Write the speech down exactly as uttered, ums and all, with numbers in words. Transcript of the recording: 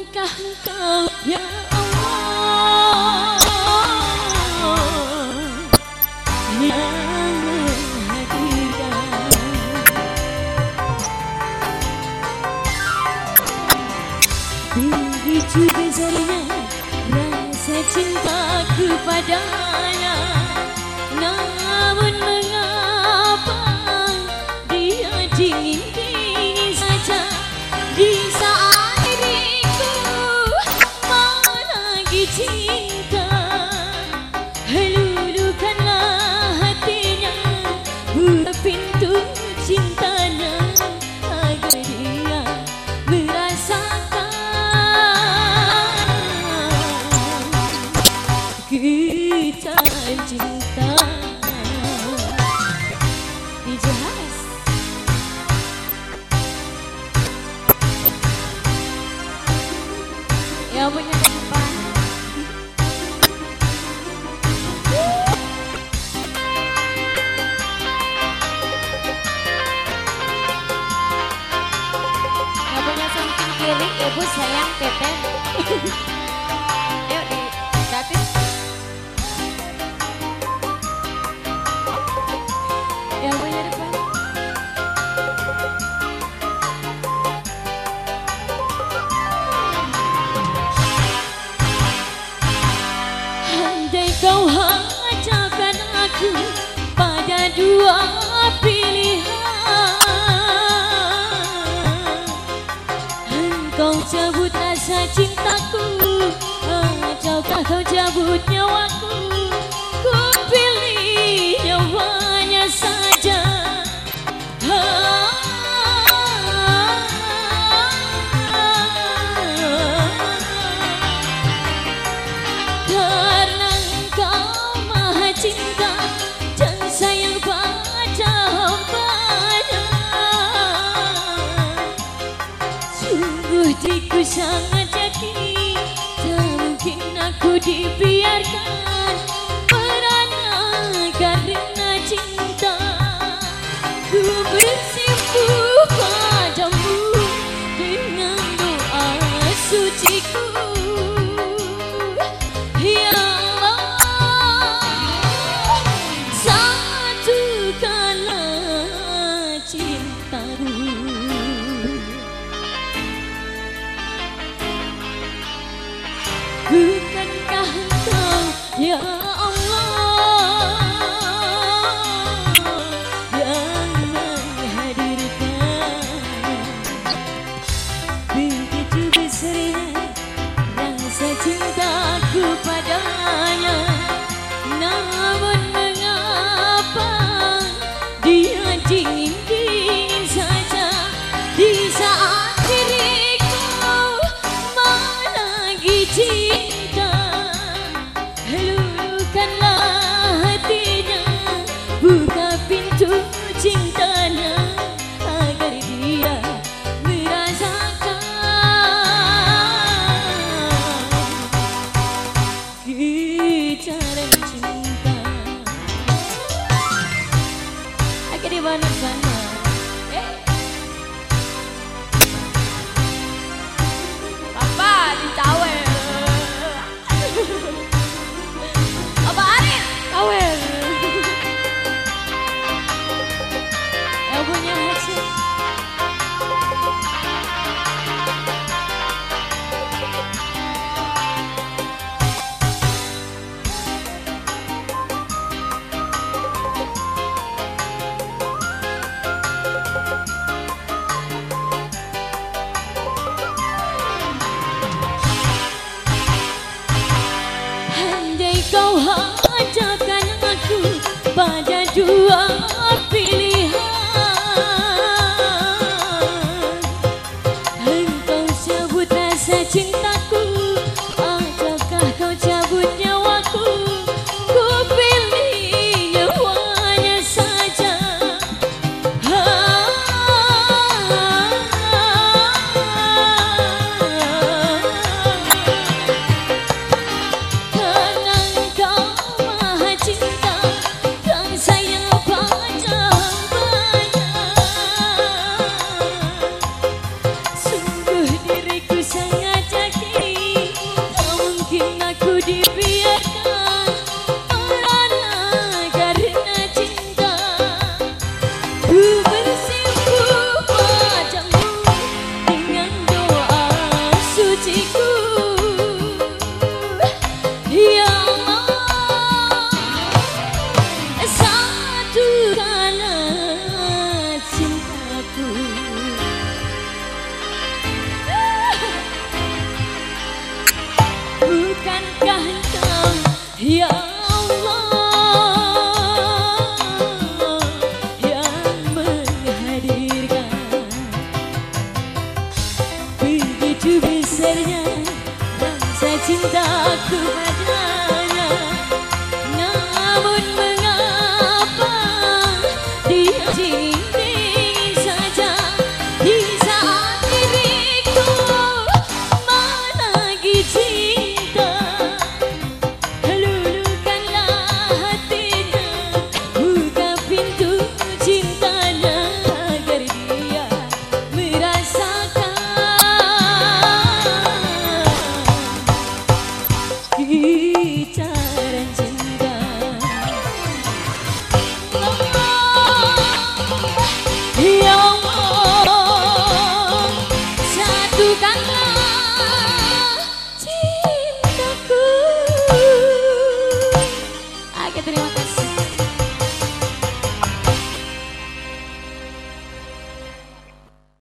Bukankah engkau ya Allah yang menghadirkan begitu besarnya rasa cintaku padanya, namun mengapa dia dingin-dingin saja di saat diriku mau lagi cinta. Lulukanlah hatinya, buka pintu cintanya agar dia merasakan getaran cinta. Dijelas yang punya tempat. Yang punya samping kiri ibu sayang Teten. Yuk di gratis. Yang punya depan. Andai kau ajarkan aku pada dua pilihan, engkau cabut rasa cintaku ataukah kau cabut nyawaku, ku pilih nyawanya saja. Karena engkau maha cinta dan sayang pada hambanya, sungguh diriku sangat yakin tak mungkin aku dibiarkan merana karena cinta. Ku bersimpuh padamu dengan doa suciku, ya Allah, satukanlah cintamu. Bukankah engkau ya Allah yang menghadirkan begitu besarnya rasa cintaku padanya, namun mengapa dia dingin-dingin saja di saat diriku mau lagi cinta. Lulukanlah hatinya, buka pintu cintanya agar dia merasakan getaran cinta. Agar di mana sana eh. Papa ditawel. Apa Arif? Tawel. Yang punya hasil. Andai kau ajarkan aku pada dua pilihan, engkau cabut rasa cintaku ataukah kau cabut nyawaku, ku pilih nyawanya saja. Karena engkau maha cinta dan sayang pada hambanya, sungguh diriku sangat yakin besarnya rasa cintaku.